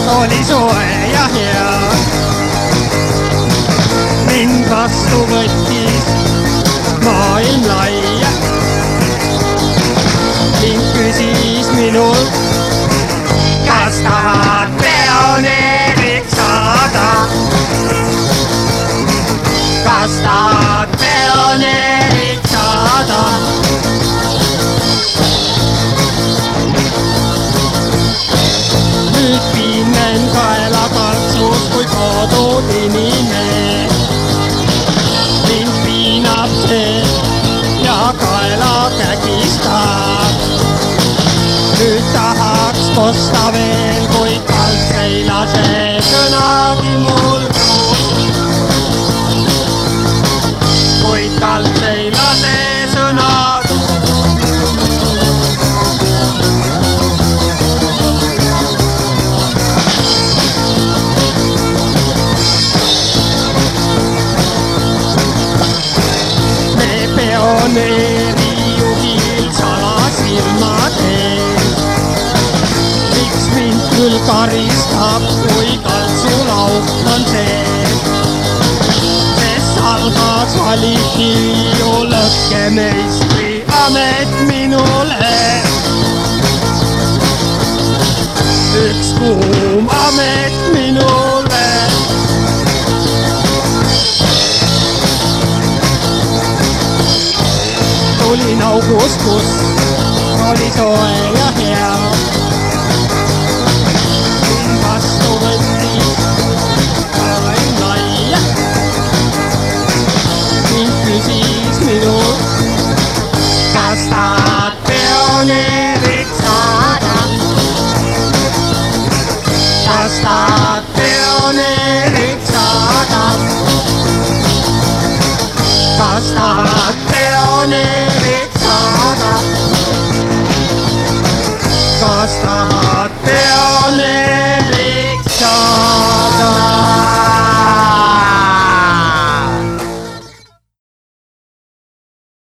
oli soe ja hea. Mind vastu võttis maailm laia. Ning küsis minult, kas tahad pioneeriks saada? Kas tahad pioneeriks saada? Nüüd pinnen kaela kaltsus kui kodud inimene. Mind piinab see ja kaela kägistab. Nüüd tahaks kosta veel, kui kalt ei lase sõnagi mul tuud. Kui kalt ei lase sõnagi. Me pioneeri juhil salasilmad ees. Miks mind küll karistab, kui kaltsulauk on sees? Sest salgas valiti ju lõhkemeistri amet minule. Üks kuum amet minule. Tulin august, kus oli soe ja hea. Mind vastu võttis maailm laia. Mind küsis minult, kas tahad pioneeri